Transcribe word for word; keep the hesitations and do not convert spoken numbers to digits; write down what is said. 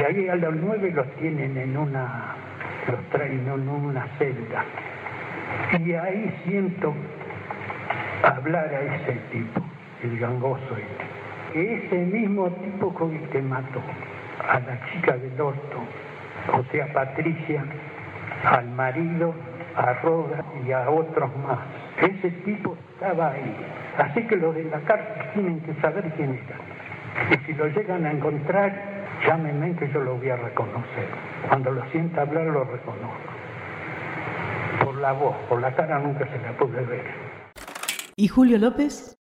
ahí a los nueve los tienen en una, los traen en una celda. Y ahí siento hablar a ese tipo, el gangoso este. Ese mismo tipo con el que mató a la chica del orto, o sea, Patricia, al marido, a Roda y a otros más. Ese tipo estaba ahí. Así que los de la cárcel tienen que saber quién era. Y si lo llegan a encontrar, llámenme que yo lo voy a reconocer. Cuando lo sienta hablar, lo reconozco. Por la voz, por la cara nunca se la pude ver. ¿Y Julio López?